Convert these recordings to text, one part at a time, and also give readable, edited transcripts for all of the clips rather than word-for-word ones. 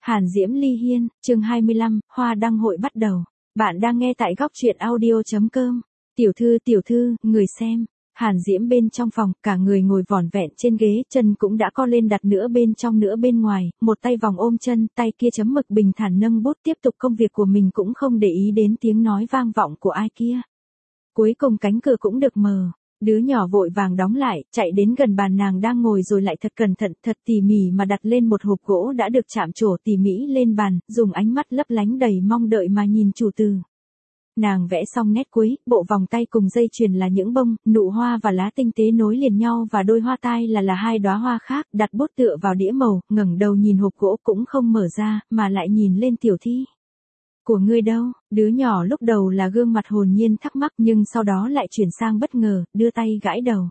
Hàn Diễm Ly Hiên, chương 25, Hoa đăng hội bắt đầu. Bạn đang nghe tại góc truyện audio.com. Tiểu thư, người xem. Hàn Diễm bên trong phòng, cả người ngồi vỏn vẹn trên ghế, chân cũng đã co lên đặt nửa bên trong nửa bên ngoài, một tay vòng ôm chân, tay kia chấm mực bình thản nâng bút tiếp tục công việc của mình cũng không để ý đến tiếng nói vang vọng của ai kia. Cuối cùng cánh cửa cũng được mở. Đứa nhỏ vội vàng đóng lại, chạy đến gần bàn nàng đang ngồi rồi lại thật cẩn thận, thật tỉ mỉ mà đặt lên một hộp gỗ đã được chạm trổ tỉ mỉ lên bàn, dùng ánh mắt lấp lánh đầy mong đợi mà nhìn chủ từ. Nàng vẽ xong nét cuối, bộ vòng tay cùng dây chuyền là những bông, nụ hoa và lá tinh tế nối liền nhau và đôi hoa tai là hai đóa hoa khác, đặt bút tựa vào đĩa màu, ngẩng đầu nhìn hộp gỗ cũng không mở ra, mà lại nhìn lên Tiểu Thi. Của ngươi đâu? Đứa nhỏ lúc đầu là gương mặt hồn nhiên thắc mắc nhưng sau đó lại chuyển sang bất ngờ, đưa tay gãi đầu.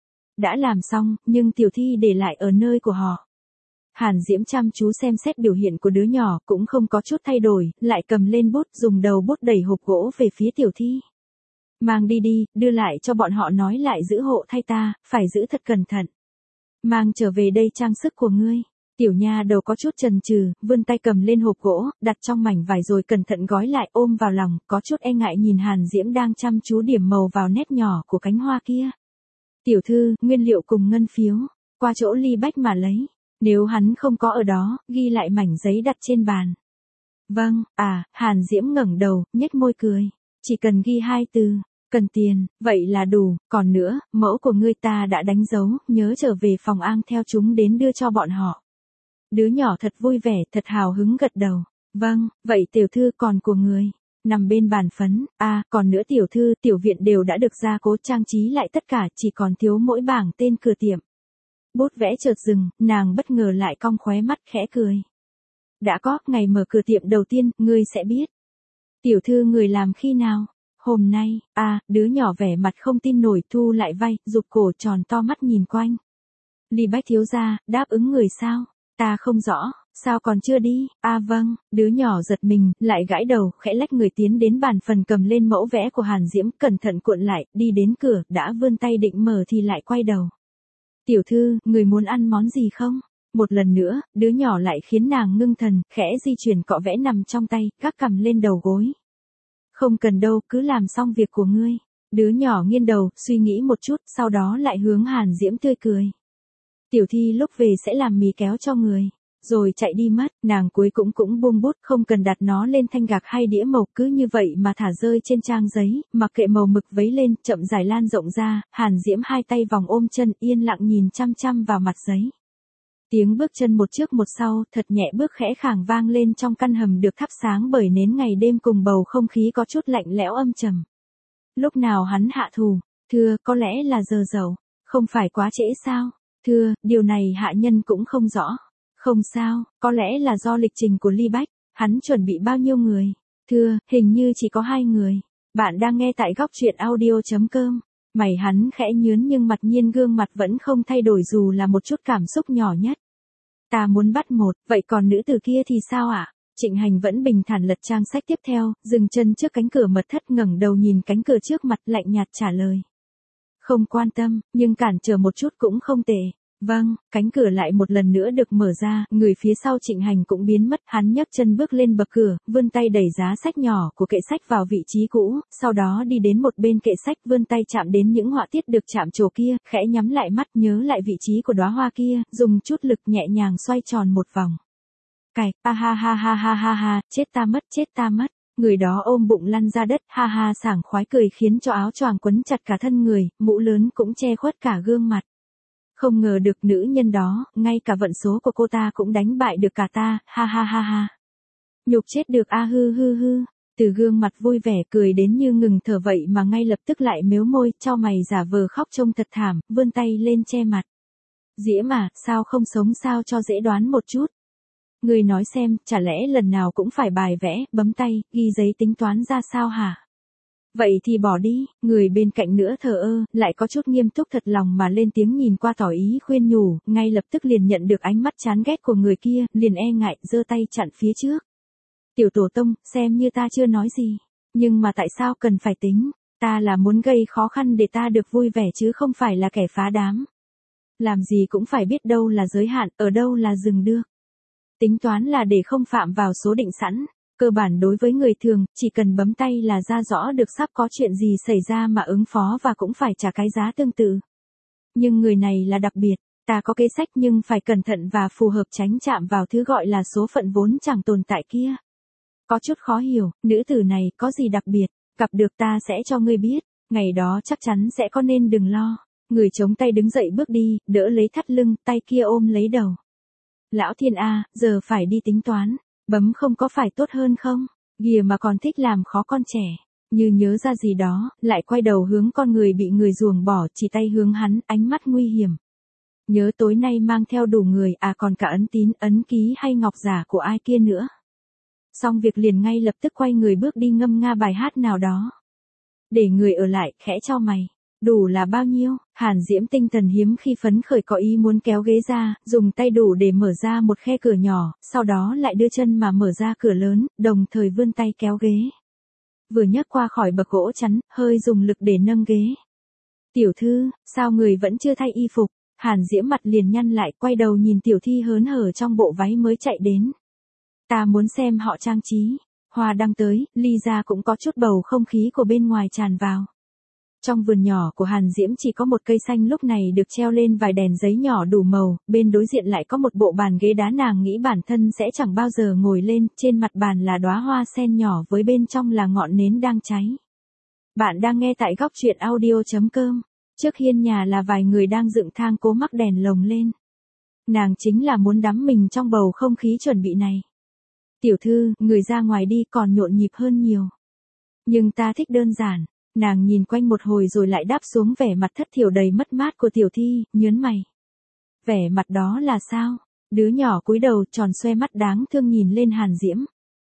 Đã làm xong, nhưng Tiểu Thi để lại ở nơi của họ. Hàn Diễm chăm chú xem xét biểu hiện của đứa nhỏ cũng không có chút thay đổi, lại cầm lên bút dùng đầu bút đẩy hộp gỗ về phía Tiểu Thi. Mang đi đi, đưa lại cho bọn họ nói lại giữ hộ thay ta, phải giữ thật cẩn thận. Mang trở về đây trang sức của ngươi. Tiểu nha đầu có chút chần chừ, vươn tay cầm lên hộp gỗ, đặt trong mảnh vải rồi cẩn thận gói lại ôm vào lòng, có chút e ngại nhìn Hàn Diễm đang chăm chú điểm màu vào nét nhỏ của cánh hoa kia. Tiểu thư, nguyên liệu cùng ngân phiếu, qua chỗ Ly Bách mà lấy, nếu hắn không có ở đó, ghi lại mảnh giấy đặt trên bàn. Vâng, Hàn Diễm ngẩng đầu, nhếch môi cười, chỉ cần ghi 2 từ. Cần tiền, vậy là đủ, còn nữa, mẫu của ngươi ta đã đánh dấu, nhớ trở về phòng Ang theo chúng đến đưa cho bọn họ. Đứa nhỏ thật vui vẻ, thật hào hứng gật đầu. Vâng, vậy tiểu thư còn của người. Nằm bên bàn phấn, còn nữa tiểu thư, tiểu viện đều đã được gia cố trang trí lại tất cả, chỉ còn thiếu mỗi bảng tên cửa tiệm. Bút vẽ chợt dừng, nàng bất ngờ lại cong khóe mắt khẽ cười. Đã có, ngày mở cửa tiệm đầu tiên, ngươi sẽ biết. Tiểu thư người làm khi nào? Hôm nay, đứa nhỏ vẻ mặt không tin nổi thu lại vai, rụt cổ tròn to mắt nhìn quanh. Ly Bách thiếu gia, đáp ứng người sao? Ta không rõ, sao còn chưa đi? Vâng, đứa nhỏ giật mình, lại gãi đầu, khẽ lách người tiến đến bàn phần cầm lên mẫu vẽ của Hàn Diễm, cẩn thận cuộn lại, đi đến cửa, đã vươn tay định mở thì lại quay đầu. Tiểu thư, người muốn ăn món gì không? Một lần nữa, đứa nhỏ lại khiến nàng ngưng thần, khẽ di chuyển cọ vẽ nằm trong tay, gác cầm lên đầu gối. Không cần đâu, cứ làm xong việc của ngươi. Đứa nhỏ nghiêng đầu, suy nghĩ một chút, sau đó lại hướng Hàn Diễm tươi cười. Tiểu Thi lúc về sẽ làm mì kéo cho người. Rồi chạy đi mất, nàng cuối cũng buông bút, không cần đặt nó lên thanh gạc hay đĩa mộc, cứ như vậy mà thả rơi trên trang giấy, mặc kệ màu mực vấy lên, chậm rãi lan rộng ra, Hàn Diễm hai tay vòng ôm chân, yên lặng nhìn chăm chăm vào mặt giấy. Tiếng bước chân một trước một sau, thật nhẹ bước khẽ khàng vang lên trong căn hầm được thắp sáng bởi nến ngày đêm cùng bầu không khí có chút lạnh lẽo âm trầm. Lúc nào hắn hạ thủ? Thưa, có lẽ là giờ dậu. Không phải quá trễ sao? Thưa, điều này hạ nhân cũng không rõ. Không sao, có lẽ là do lịch trình của Ly Bách. Hắn chuẩn bị bao nhiêu người? Thưa, hình như chỉ có 2 người. Bạn đang nghe tại góc truyện audio.com. Mày hắn khẽ nhướn nhưng mặt nhiên gương mặt vẫn không thay đổi dù là một chút cảm xúc nhỏ nhất. Ta muốn bắt một, vậy còn nữ tử kia thì sao ạ? Trịnh Hành vẫn bình thản lật trang sách tiếp theo, dừng chân trước cánh cửa mật thất ngẩng đầu nhìn cánh cửa trước mặt lạnh nhạt trả lời. Không quan tâm, nhưng cản trở một chút cũng không tệ. Vâng, cánh cửa lại một lần nữa được mở ra, người phía sau Trịnh Hành cũng biến mất, hắn nhấc chân bước lên bậc cửa, vươn tay đẩy giá sách nhỏ của kệ sách vào vị trí cũ, sau đó đi đến một bên kệ sách vươn tay chạm đến những họa tiết được chạm trổ kia, khẽ nhắm lại mắt nhớ lại vị trí của đóa hoa kia, dùng chút lực nhẹ nhàng xoay tròn một vòng. Cạch, ha, chết ta mất. Người đó ôm bụng lăn ra đất, sảng khoái cười khiến cho áo choàng quấn chặt cả thân người, mũ lớn cũng che khuất cả gương mặt. Không ngờ được nữ nhân đó, ngay cả vận số của cô ta cũng đánh bại được cả ta, ha. Nhục chết được hư. Từ gương mặt vui vẻ cười đến như ngừng thở vậy mà ngay lập tức lại mếu môi, chau mày giả vờ khóc trông thật thảm, vươn tay lên che mặt. Diễm sao không sống sao cho dễ đoán một chút. Người nói xem, chả lẽ lần nào cũng phải bài vẽ, bấm tay, ghi giấy tính toán ra sao hả? Vậy thì bỏ đi, người bên cạnh nữa thờ ơ, lại có chút nghiêm túc thật lòng mà lên tiếng nhìn qua tỏ ý khuyên nhủ, ngay lập tức liền nhận được ánh mắt chán ghét của người kia, liền e ngại, giơ tay chặn phía trước. Tiểu tổ tông, xem như ta chưa nói gì, nhưng mà tại sao cần phải tính, ta là muốn gây khó khăn để ta được vui vẻ chứ không phải là kẻ phá đám. Làm gì cũng phải biết đâu là giới hạn, ở đâu là dừng được. Tính toán là để không phạm vào số định sẵn. Cơ bản đối với người thường, chỉ cần bấm tay là ra rõ được sắp có chuyện gì xảy ra mà ứng phó và cũng phải trả cái giá tương tự. Nhưng người này là đặc biệt, ta có kế sách nhưng phải cẩn thận và phù hợp tránh chạm vào thứ gọi là số phận vốn chẳng tồn tại kia. Có chút khó hiểu, nữ tử này có gì đặc biệt, gặp được ta sẽ cho ngươi biết, ngày đó chắc chắn sẽ có nên đừng lo. Người chống tay đứng dậy bước đi, đỡ lấy thắt lưng, tay kia ôm lấy đầu. Lão thiên a, giờ phải đi tính toán, bấm không có phải tốt hơn không? Kìa mà còn thích làm khó con trẻ. Như nhớ ra gì đó, lại quay đầu hướng con người bị người ruồng bỏ, chỉ tay hướng hắn, ánh mắt nguy hiểm. Nhớ tối nay mang theo đủ người, còn cả ấn tín, ấn ký hay ngọc giả của ai kia nữa. Xong việc liền ngay lập tức quay người bước đi ngâm nga bài hát nào đó. Để người ở lại, khẽ chau mày. Đủ là bao nhiêu? Hàn Diễm tinh thần hiếm khi phấn khởi có ý muốn kéo ghế ra, dùng tay đủ để mở ra một khe cửa nhỏ, sau đó lại đưa chân mà mở ra cửa lớn, đồng thời vươn tay kéo ghế. Vừa nhấc qua khỏi bậc gỗ chắn, hơi dùng lực để nâng ghế. Tiểu thư, sao người vẫn chưa thay y phục? Hàn Diễm mặt liền nhăn lại, quay đầu nhìn tiểu thi hớn hở trong bộ váy mới chạy đến. Ta muốn xem họ trang trí. Hoa đang tới, ly ra cũng có chút bầu không khí của bên ngoài tràn vào. Trong vườn nhỏ của Hàn Diễm chỉ có một cây xanh lúc này được treo lên vài đèn giấy nhỏ đủ màu, bên đối diện lại có một bộ bàn ghế đá nàng nghĩ bản thân sẽ chẳng bao giờ ngồi lên, trên mặt bàn là đóa hoa sen nhỏ với bên trong là ngọn nến đang cháy. Bạn đang nghe tại góc truyện audio.com, trước hiên nhà là vài người đang dựng thang cố mắc đèn lồng lên. Nàng chính là muốn đắm mình trong bầu không khí chuẩn bị này. Tiểu thư, người ra ngoài đi còn nhộn nhịp hơn nhiều. Nhưng ta thích đơn giản. Nàng nhìn quanh một hồi rồi lại đáp xuống vẻ mặt thất thiểu đầy mất mát của tiểu thi, nhớn mày. Vẻ mặt đó là sao? Đứa nhỏ cúi đầu tròn xoe mắt đáng thương nhìn lên Hàn Diễm.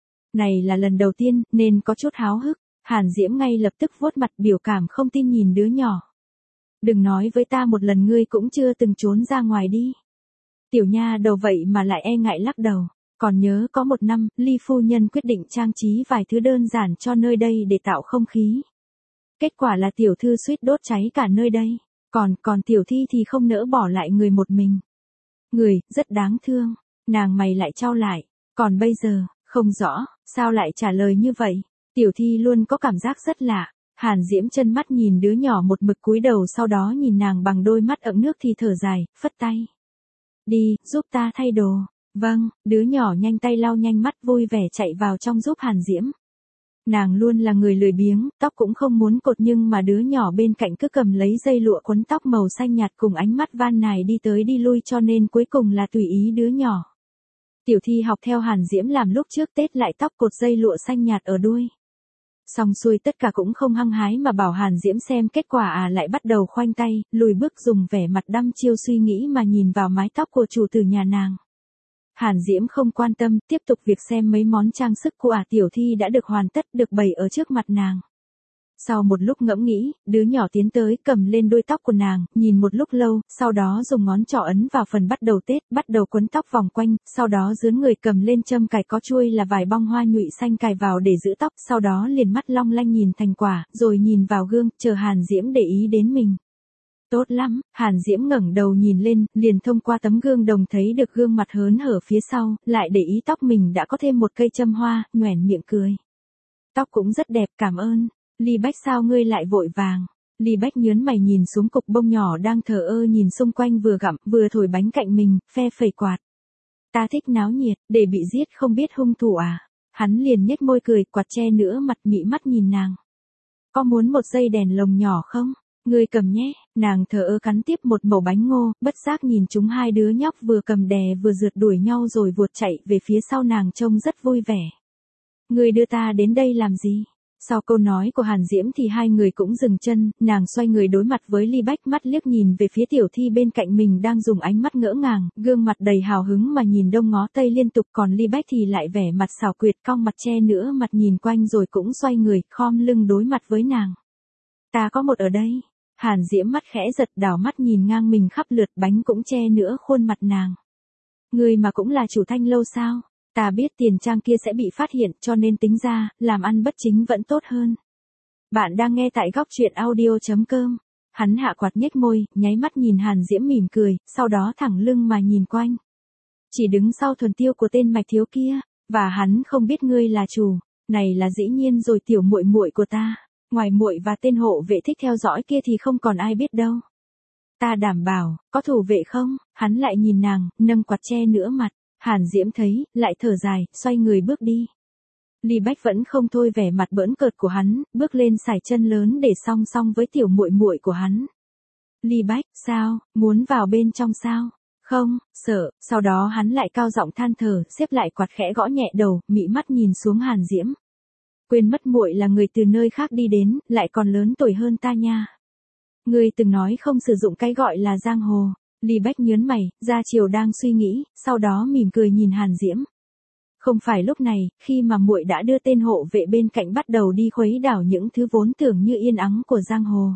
Này là lần đầu tiên, nên có chút háo hức. Hàn Diễm ngay lập tức vuốt mặt biểu cảm không tin nhìn đứa nhỏ. Đừng nói với ta một lần ngươi cũng chưa từng trốn ra ngoài đi. Tiểu nha đầu vậy mà lại e ngại lắc đầu. Còn nhớ có một năm, Ly phu nhân quyết định trang trí vài thứ đơn giản cho nơi đây để tạo không khí. Kết quả là tiểu thư suýt đốt cháy cả nơi đây. Còn tiểu thi thì không nỡ bỏ lại người một mình. Người, rất đáng thương. Nàng mày lại chau lại. Còn bây giờ, không rõ, sao lại trả lời như vậy? Tiểu thi luôn có cảm giác rất lạ. Hàn Diễm chân mắt nhìn đứa nhỏ một mực cúi đầu sau đó nhìn nàng bằng đôi mắt ẩn nước thì thở dài, phất tay. Đi, giúp ta thay đồ. Vâng, đứa nhỏ nhanh tay lau nhanh mắt vui vẻ chạy vào trong giúp Hàn Diễm. Nàng luôn là người lười biếng, tóc cũng không muốn cột nhưng mà đứa nhỏ bên cạnh cứ cầm lấy dây lụa quấn tóc màu xanh nhạt cùng ánh mắt van nài đi tới đi lui cho nên cuối cùng là tùy ý đứa nhỏ. Tiểu thi học theo Hàn Diễm làm lúc trước Tết lại tóc cột dây lụa xanh nhạt ở đuôi. Xong xuôi tất cả cũng không hăng hái mà bảo Hàn Diễm xem kết quả lại bắt đầu khoanh tay, lùi bước dùng vẻ mặt đăm chiêu suy nghĩ mà nhìn vào mái tóc của chủ tử nhà nàng. Hàn Diễm không quan tâm, tiếp tục việc xem mấy món trang sức của tiểu thi đã được hoàn tất được bày ở trước mặt nàng. Sau một lúc ngẫm nghĩ, đứa nhỏ tiến tới cầm lên đuôi tóc của nàng, nhìn một lúc lâu, sau đó dùng ngón trỏ ấn vào phần bắt đầu tết, bắt đầu quấn tóc vòng quanh, sau đó dướn người cầm lên châm cài có chuôi là vài bông hoa nhụy xanh cài vào để giữ tóc, sau đó liền mắt long lanh nhìn thành quả, rồi nhìn vào gương, chờ Hàn Diễm để ý đến mình. Tốt lắm, Hàn Diễm ngẩng đầu nhìn lên, liền thông qua tấm gương đồng thấy được gương mặt hớn hở phía sau, lại để ý tóc mình đã có thêm một cây châm hoa, nhoẻn miệng cười. Tóc cũng rất đẹp, cảm ơn. Ly Bách sao ngươi lại vội vàng? Ly Bách nhớn mày nhìn xuống cục bông nhỏ đang thờ ơ nhìn xung quanh vừa gặm, vừa thổi bánh cạnh mình, phe phẩy quạt. Ta thích náo nhiệt, để bị giết không biết hung thủ à? Hắn liền nhếch môi cười, quạt che nữa mặt mị mắt nhìn nàng. Có muốn một dây đèn lồng nhỏ không? Ngươi cầm nhé, nàng thờ ơ cắn tiếp một mẩu bánh ngô, bất giác nhìn chúng hai đứa nhóc vừa cầm đè vừa rượt đuổi nhau rồi vụt chạy về phía sau nàng trông rất vui vẻ. Ngươi đưa ta đến đây làm gì? Sau câu nói của Hàn Diễm thì hai người cũng dừng chân, nàng xoay người đối mặt với Ly Bách mắt liếc nhìn về phía tiểu thi bên cạnh mình đang dùng ánh mắt ngỡ ngàng, gương mặt đầy hào hứng mà nhìn đông ngó tây liên tục còn Ly Bách thì lại vẻ mặt xảo quyệt cong mặt che nữa mặt nhìn quanh rồi cũng xoay người, khom lưng đối mặt với nàng. Ta có một ở đây. Hàn Diễm mắt khẽ giật đảo mắt nhìn ngang mình khắp lượt bánh cũng che nữa khuôn mặt nàng. Ngươi mà cũng là chủ Thanh lâu sao? Ta biết tiền trang kia sẽ bị phát hiện cho nên tính ra, làm ăn bất chính vẫn tốt hơn. Bạn đang nghe tại góc truyện audio.com. Hắn hạ quạt nhếch môi, nháy mắt nhìn Hàn Diễm mỉm cười, sau đó thẳng lưng mà nhìn quanh. chỉ đứng sau thuần tiêu của tên Mạch thiếu kia, và hắn không biết ngươi là chủ, này là dĩ nhiên rồi tiểu muội muội của ta, ngoài muội và tên hộ vệ thích theo dõi kia thì không còn ai biết đâu. Ta đảm bảo, có thủ vệ không? Hắn lại nhìn nàng, nâng quạt che nửa mặt, Hàn Diễm thấy, lại thở dài, xoay người bước đi. Ly Bách vẫn không thôi vẻ mặt bỡn cợt của hắn, bước lên sải chân lớn để song song với tiểu muội muội của hắn. Ly Bách, sao, muốn vào bên trong sao? Không, sợ, sau đó hắn lại cao giọng than thở, xếp lại quạt khẽ gõ nhẹ đầu, mị mắt nhìn xuống Hàn Diễm. Quên mất muội là người từ nơi khác đi đến, lại còn lớn tuổi hơn ta nha. Ngươi từng nói không sử dụng cái gọi là giang hồ. Ly Bách nhớn mày, ra chiều đang suy nghĩ, sau đó mỉm cười nhìn Hàn Diễm. Không phải lúc này, khi mà muội đã đưa tên hộ vệ bên cạnh bắt đầu đi khuấy đảo những thứ vốn tưởng như yên ắng của giang hồ.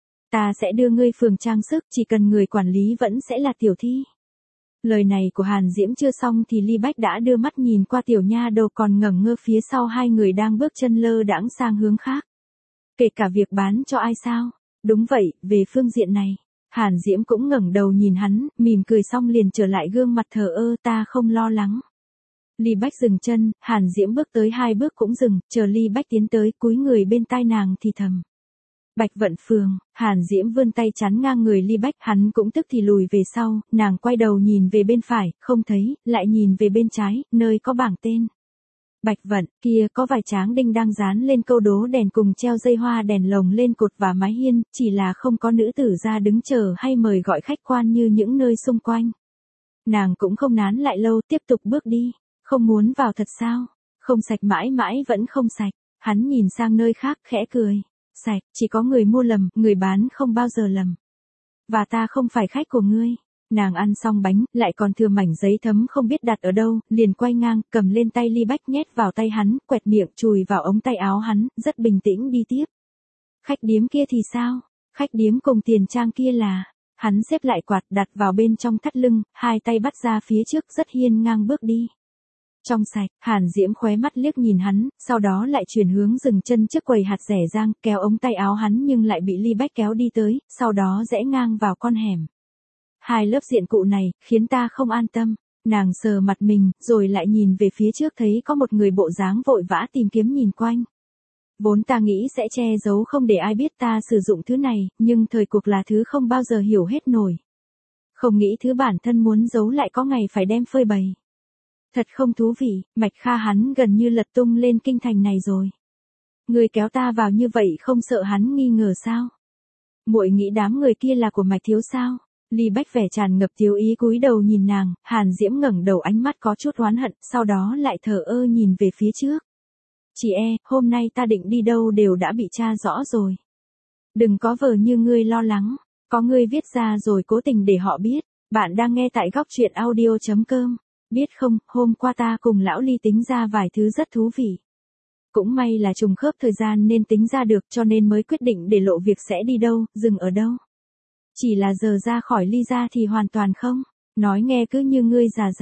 Ta sẽ đưa ngươi phường trang sức, chỉ cần người quản lý vẫn sẽ là tiểu thi. Lời này của Hàn Diễm chưa xong thì Ly Bách đã đưa mắt nhìn qua tiểu nha đầu còn ngẩn ngơ phía sau hai người đang bước chân lơ đãng sang hướng khác. Kể cả việc bán cho ai sao? Đúng vậy, về phương diện này. Hàn Diễm cũng ngẩng đầu nhìn hắn, mỉm cười xong liền trở lại gương mặt thờ ơ, ta không lo lắng. Ly Bách dừng chân, Hàn Diễm bước tới 2 bước cũng dừng, chờ Ly Bách tiến tới, cúi người bên tai nàng thì thầm. Bạch Vận Phường. Hàn Diễm vươn tay chắn ngang người Ly Bách, hắn cũng tức thì lùi về sau, nàng quay đầu nhìn về bên phải, không thấy, lại nhìn về bên trái, nơi có bảng tên. Bạch Vận, kia có vài tráng đinh đang dán lên câu đố đèn cùng treo dây hoa đèn lồng lên cột và mái hiên, chỉ là không có nữ tử ra đứng chờ hay mời gọi khách quan như những nơi xung quanh. Nàng cũng không nán lại lâu, tiếp tục bước đi. Không muốn vào thật sao? Không sạch mãi mãi vẫn không sạch. Hắn nhìn sang nơi khác khẽ cười. Sạch, chỉ có người mua lầm, người bán không bao giờ lầm. Và ta không phải khách của ngươi. Nàng ăn xong bánh, lại còn thừa mảnh giấy thấm không biết đặt ở đâu, liền quay ngang, cầm lên tay Ly Bách nhét vào tay hắn, quẹt miệng chùi vào ống tay áo hắn, rất bình tĩnh đi tiếp. Khách điếm kia thì sao? Khách điếm cùng tiền trang kia là... Hắn xếp lại quạt đặt vào bên trong thắt lưng, hai tay bắt ra phía trước rất hiên ngang bước đi. Trong sạch, Hàn Diễm khóe mắt liếc nhìn hắn, sau đó lại chuyển hướng dừng chân trước quầy hạt rẻ rang, kéo ống tay áo hắn nhưng lại bị Ly Bách kéo đi tới, sau đó rẽ ngang vào con hẻm. Hai lớp diện cụ này, khiến ta không an tâm. Nàng sờ mặt mình, rồi lại nhìn về phía trước thấy có một người bộ dáng vội vã tìm kiếm nhìn quanh. Vốn ta nghĩ sẽ che giấu không để ai biết ta sử dụng thứ này, nhưng thời cuộc là thứ không bao giờ hiểu hết nổi. Không nghĩ thứ bản thân muốn giấu lại có ngày phải đem phơi bày. Thật không thú vị, Mạch Kha hắn gần như lật tung lên kinh thành này rồi. Người kéo ta vào như vậy không sợ hắn nghi ngờ sao? Muội nghĩ đám người kia là của Mạch thiếu sao? Ly Bách vẻ tràn ngập thiếu ý cúi đầu nhìn nàng, Hàn Diễm ngẩng đầu ánh mắt có chút oán hận, sau đó lại thờ ơ nhìn về phía trước. Chị hôm nay ta định đi đâu đều đã bị tra rõ rồi. Đừng có vờ như ngươi lo lắng, có ngươi viết ra rồi cố tình để họ biết. Bạn đang nghe tại góc truyện audio.com. Biết không, hôm qua ta cùng lão Ly tính ra vài thứ rất thú vị. Cũng may là trùng khớp thời gian nên tính ra được cho nên mới quyết định để lộ việc sẽ đi đâu, dừng ở đâu. Chỉ là giờ ra khỏi Ly ra thì hoàn toàn không. Nói nghe cứ như ngươi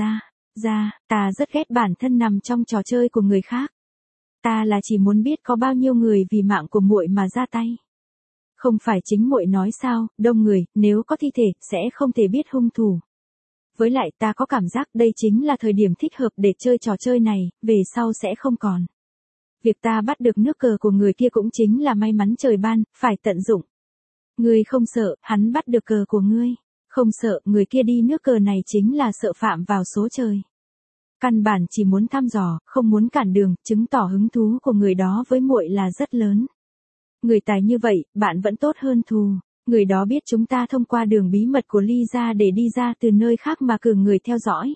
già, ta rất ghét bản thân nằm trong trò chơi của người khác. Ta là chỉ muốn biết có bao nhiêu người vì mạng của muội mà ra tay. Không phải chính muội nói sao, đông người, nếu có thi thể, sẽ không thể biết hung thủ. Với lại ta có cảm giác đây chính là thời điểm thích hợp để chơi trò chơi này, về sau sẽ không còn. Việc ta bắt được nước cờ của người kia cũng chính là may mắn trời ban, phải tận dụng. Ngươi không sợ, hắn bắt được cờ của ngươi. Không sợ, người kia đi nước cờ này chính là sợ phạm vào số trời. Căn bản chỉ muốn thăm dò, không muốn cản đường, chứng tỏ hứng thú của người đó với muội là rất lớn. Người tài như vậy, bạn vẫn tốt hơn thù. Người đó biết chúng ta thông qua đường bí mật của Ly ra để đi ra từ nơi khác mà cử người theo dõi.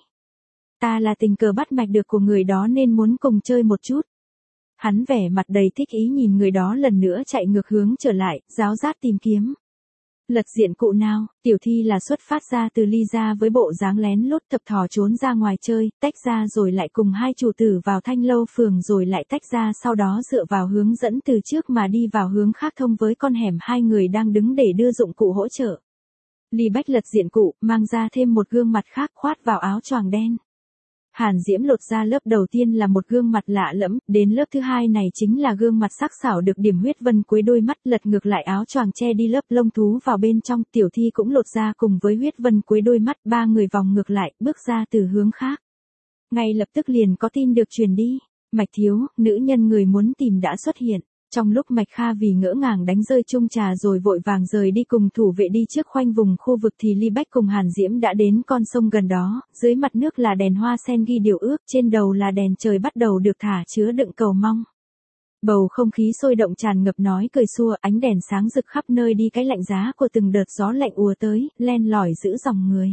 Ta là tình cờ bắt mạch được của người đó nên muốn cùng chơi một chút. Hắn vẻ mặt đầy thích ý nhìn người đó lần nữa chạy ngược hướng trở lại, ráo rát tìm kiếm. Lật diện cụ nào, tiểu thi là xuất phát ra từ Ly ra với bộ dáng lén lút thập thò trốn ra ngoài chơi, tách ra rồi lại cùng hai chủ tử vào Thanh Lâu phường rồi lại tách ra sau đó dựa vào hướng dẫn từ trước mà đi vào hướng khác thông với con hẻm hai người đang đứng để đưa dụng cụ hỗ trợ. Ly Bách lật diện cụ, mang ra thêm một gương mặt khác khoát vào áo choàng đen. Hàn Diễm lột ra lớp đầu tiên là một gương mặt lạ lẫm, đến lớp thứ hai này chính là gương mặt sắc sảo được điểm huyết vân cuối đôi mắt, lật ngược lại áo choàng che đi lớp lông thú vào bên trong, Tiểu Thi cũng lột ra cùng với huyết vân cuối đôi mắt, ba người vòng ngược lại, bước ra từ hướng khác. Ngay lập tức liền có tin được truyền đi, Mạch thiếu, nữ nhân người muốn tìm đã xuất hiện. Trong lúc Mạch Kha vì ngỡ ngàng đánh rơi chung trà rồi vội vàng rời đi cùng thủ vệ đi trước khoanh vùng khu vực thì Ly Bách cùng Hàn Diễm đã đến con sông gần đó, dưới mặt nước là đèn hoa sen ghi điều ước, trên đầu là đèn trời bắt đầu được thả chứa đựng cầu mong. Bầu không khí sôi động tràn ngập nói cười xua, ánh đèn sáng rực khắp nơi đi, cái lạnh giá của từng đợt gió lạnh ùa tới, len lỏi giữ dòng người.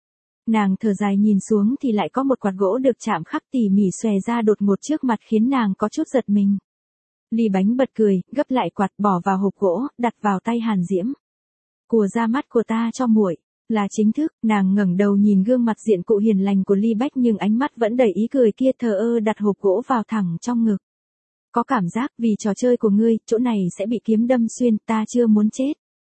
Nàng thở dài nhìn xuống thì lại có một quạt gỗ được chạm khắc tỉ mỉ xòe ra đột ngột trước mặt khiến nàng có chút giật mình. Ly Bánh bật cười, gấp lại quạt bỏ vào hộp gỗ, đặt vào tay Hàn Diễm. Cùa ra mắt của ta cho muội, là chính thức. Nàng ngẩng đầu nhìn gương mặt diện cụ hiền lành của Ly Bách nhưng ánh mắt vẫn đầy ý cười kia, thờ ơ đặt hộp gỗ vào thẳng trong ngực. Có cảm giác vì trò chơi của ngươi, chỗ này sẽ bị kiếm đâm xuyên, ta chưa muốn chết.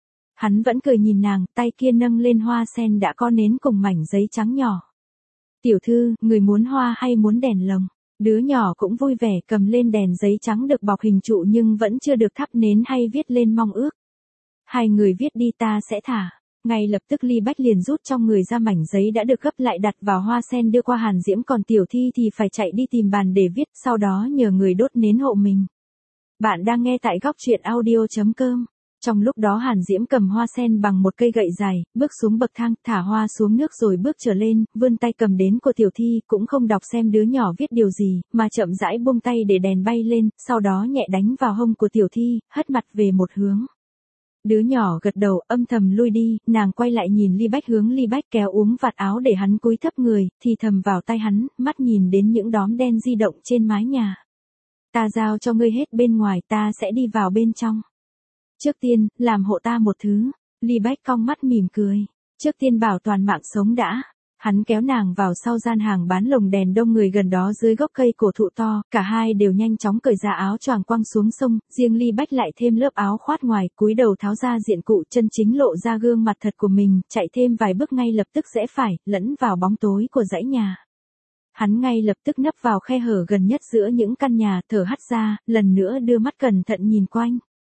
Hắn vẫn cười nhìn nàng, tay kia nâng lên hoa sen đã có nến cùng mảnh giấy trắng nhỏ. Tiểu thư, người muốn hoa hay muốn đèn lồng? Đứa nhỏ cũng vui vẻ cầm lên đèn giấy trắng được bọc hình trụ nhưng vẫn chưa được thắp nến hay viết lên mong ước. Hai người viết đi ta sẽ thả. Ngay lập tức Ly Bách liền rút trong người ra mảnh giấy đã được gấp lại đặt vào hoa sen đưa qua Hàn Diễm, còn Tiểu Thi thì phải chạy đi tìm bàn để viết, sau đó nhờ người đốt nến hộ mình. Bạn đang nghe tại góc truyện audio.com. Trong lúc đó Hàn Diễm cầm hoa sen bằng một cây gậy dài, bước xuống bậc thang, thả hoa xuống nước rồi bước trở lên, vươn tay cầm đến của Tiểu Thi, cũng không đọc xem đứa nhỏ viết điều gì, mà chậm rãi buông tay để đèn bay lên, sau đó nhẹ đánh vào hông của Tiểu Thi, hất mặt về một hướng. Đứa nhỏ gật đầu, âm thầm lui đi, nàng quay lại nhìn Ly Bách, hướng Ly Bách kéo úng vạt áo để hắn cúi thấp người, thì thầm vào tai hắn, mắt nhìn đến những đóm đen di động trên mái nhà. Ta giao cho ngươi hết, bên ngoài ta sẽ đi vào bên trong. Trước tiên, làm hộ ta một thứ. Ly Bách cong mắt mỉm cười. Trước tiên bảo toàn mạng sống đã. Hắn kéo nàng vào sau gian hàng bán lồng đèn đông người gần đó dưới gốc cây cổ thụ to, cả hai đều nhanh chóng cởi ra áo choàng quăng xuống sông, riêng Ly Bách lại thêm lớp áo khoát ngoài, cúi đầu tháo ra diện cụ, chân chính lộ ra gương mặt thật của mình, chạy thêm vài bước ngay lập tức rẽ phải, lẫn vào bóng tối của dãy nhà. Hắn ngay lập tức nấp vào khe hở gần nhất giữa những căn nhà, thở hắt ra, lần nữa đưa mắt cẩn thận nhìn quanh.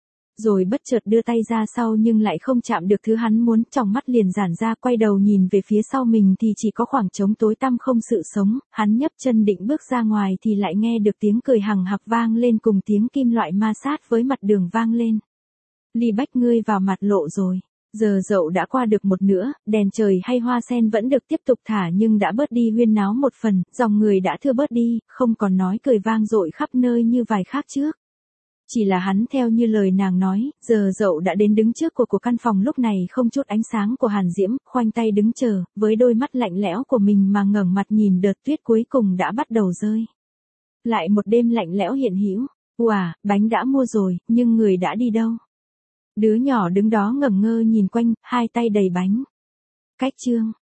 Rồi bất chợt đưa tay ra sau nhưng lại không chạm được thứ hắn muốn, trong mắt liền giãn ra, quay đầu nhìn về phía sau mình thì chỉ có khoảng trống tối tăm không sự sống, hắn nhấc chân định bước ra ngoài thì lại nghe được tiếng cười hằng hặc vang lên cùng tiếng kim loại ma sát với mặt đường vang lên. Ly Bách, ngươi vào mặt lộ rồi. Giờ dậu đã qua được một nửa, đèn trời hay hoa sen vẫn được tiếp tục thả nhưng đã bớt đi huyên náo một phần, dòng người đã thưa bớt đi, không còn nói cười vang dội khắp nơi như vài khác trước. Chỉ là hắn theo như lời nàng nói, giờ dậu đã đến đứng trước của căn phòng lúc này không chút ánh sáng của Hàn Diễm, khoanh tay đứng chờ, với đôi mắt lạnh lẽo của mình mà ngẩng mặt nhìn đợt tuyết cuối cùng đã bắt đầu rơi. Lại một đêm lạnh lẽo hiện hữu. Uà, bánh đã mua rồi, nhưng người đã đi đâu? Đứa nhỏ đứng đó ngẩn ngơ nhìn quanh, hai tay đầy bánh. Cách chương.